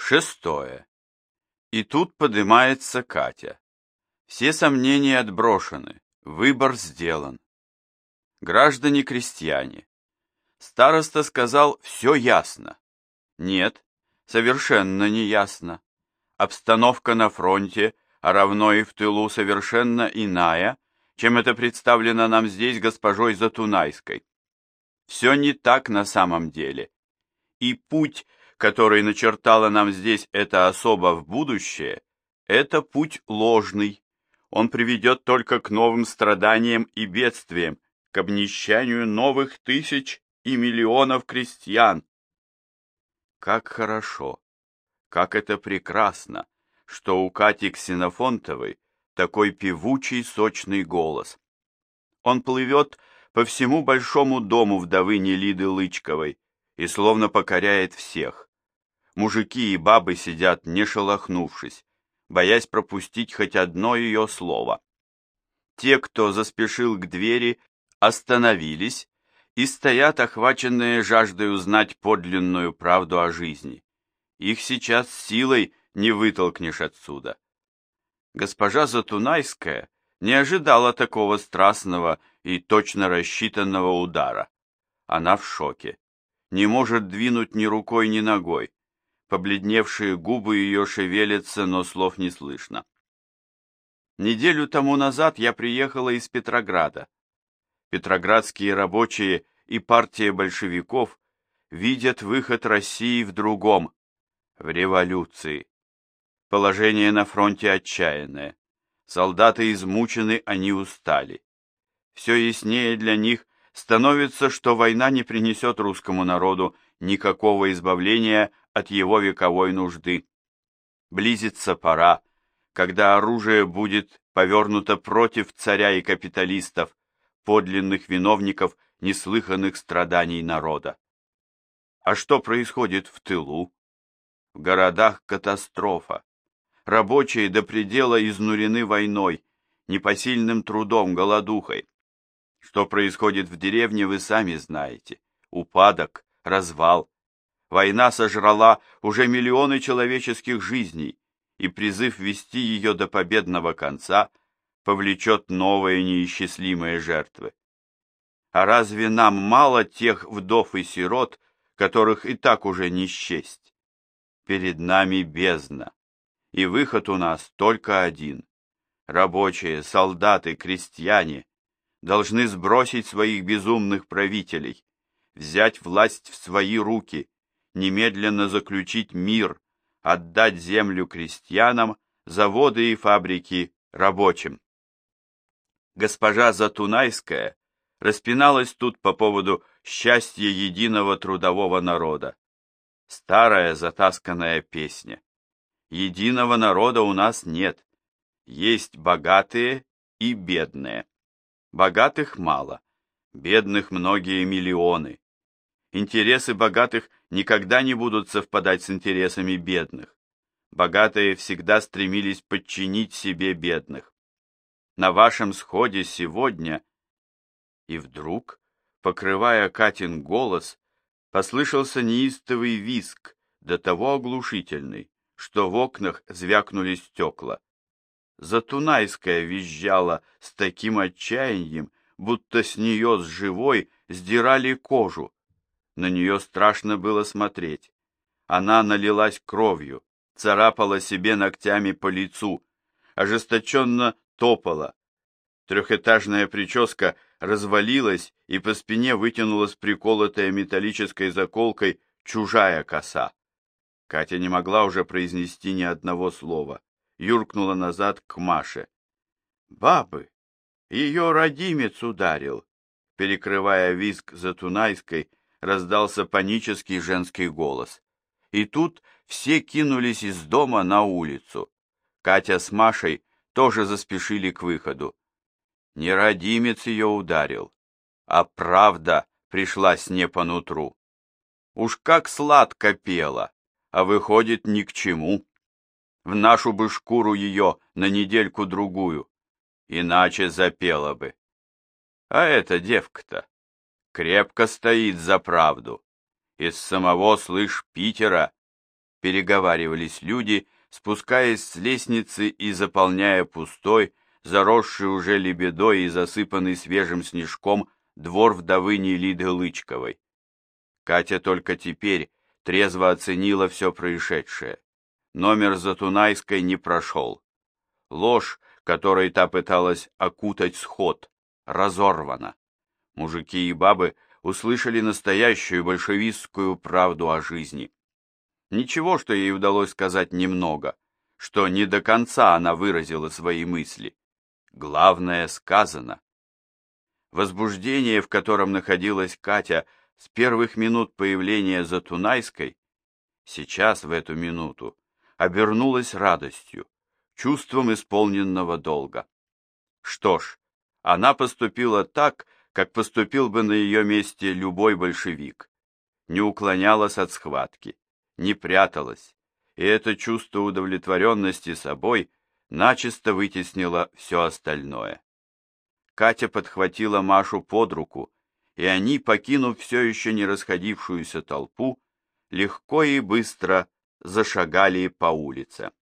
Шестое. И тут поднимается Катя. Все сомнения отброшены, выбор сделан. Граждане-крестьяне. Староста сказал, все ясно. Нет, совершенно не ясно. Обстановка на фронте, а равно и в тылу совершенно иная, чем это представлено нам здесь госпожой Затунайской. Все не так на самом деле. И путь, который начертала нам здесь эта особа в будущее, это путь ложный. Он приведет только к новым страданиям и бедствиям, к обнищанию новых тысяч и миллионов крестьян. Как хорошо, как это прекрасно, что у Кати Ксенофонтовой такой певучий, сочный голос. Он плывет по всему большому дому вдовы Нелиды Лычковой и словно покоряет всех. Мужики и бабы сидят, не шелохнувшись, боясь пропустить хоть одно ее слово. Те, кто заспешил к двери, остановились и стоят, охваченные жаждой узнать подлинную правду о жизни. Их сейчас силой не вытолкнешь отсюда. Госпожа Затунайская не ожидала такого страстного и точно рассчитанного удара. Она в шоке. Не может двинуть ни рукой, ни ногой. Побледневшие губы ее шевелятся, но слов не слышно. Неделю тому назад я приехала из Петрограда. Петроградские рабочие и партия большевиков видят выход России в другом, в революции. Положение на фронте отчаянное. Солдаты измучены, они устали. Все яснее для них становится, что война не принесет русскому народу никакого избавления от его вековой нужды. Близится пора, когда оружие будет повернуто против царя и капиталистов, подлинных виновников неслыханных страданий народа. А что происходит в тылу? В городах катастрофа. Рабочие до предела изнурены войной, непосильным трудом, голодухой. Что происходит в деревне, вы сами знаете. Упадок, развал. Война сожрала уже миллионы человеческих жизней, и призыв вести ее до победного конца повлечет новые неисчислимые жертвы. А разве нам мало тех вдов и сирот, которых и так уже не счесть? Перед нами бездна, и выход у нас только один. Рабочие, солдаты, крестьяне должны сбросить своих безумных правителей, взять власть в свои руки, немедленно заключить мир, отдать землю крестьянам, заводы и фабрики рабочим. Госпожа Затунайская распиналась тут по поводу счастья единого трудового народа. Старая затасканная песня. Единого народа у нас нет. Есть богатые и бедные. Богатых мало, бедных многие миллионы. Интересы богатых никогда не будут совпадать с интересами бедных. Богатые всегда стремились подчинить себе бедных. На вашем сходе сегодня... И вдруг, покрывая Катин голос, послышался неистовый визг, до того оглушительный, что в окнах звякнули стекла. Затунайская визжала с таким отчаянием, будто с нее с живой сдирали кожу. На нее страшно было смотреть. Она налилась кровью, царапала себе ногтями по лицу, ожесточенно топала. Трехэтажная прическа развалилась, и по спине вытянулась приколотая металлической заколкой чужая коса. Катя не могла уже произнести ни одного слова. Юркнула назад к Маше. «Бабы! Ее родимец ударил!» Перекрывая визг Затунайской, раздался панический женский голос. И тут все кинулись из дома на улицу. Катя с Машей тоже заспешили к выходу. Не родимец ее ударил, а правда пришлась не по нутру. Уж как сладко пела, а выходит ни к чему. В нашу бы шкуру ее на недельку-другую, иначе запела бы. А эта девка-то крепко стоит за правду. Из самого, слышь, Питера переговаривались люди, спускаясь с лестницы и заполняя пустой, заросший уже лебедой и засыпанный свежим снежком двор вдовы Нелиды Лычковой. Катя только теперь трезво оценила все происшедшее. Номер Затунайской не прошел. Ложь, которой та пыталась окутать сход, разорвана. Мужики и бабы услышали настоящую большевистскую правду о жизни. Ничего, что ей удалось сказать немного, что не до конца она выразила свои мысли. Главное сказано. Возбуждение, в котором находилась Катя с первых минут появления Затунайской, сейчас, в эту минуту, обернулось радостью, чувством исполненного долга. Что ж, она поступила так, как поступил бы на ее месте любой большевик. Не уклонялась от схватки, не пряталась, и это чувство удовлетворенности собой начисто вытеснило все остальное. Катя подхватила Машу под руку, и они, покинув все еще не расходившуюся толпу, легко и быстро зашагали по улице.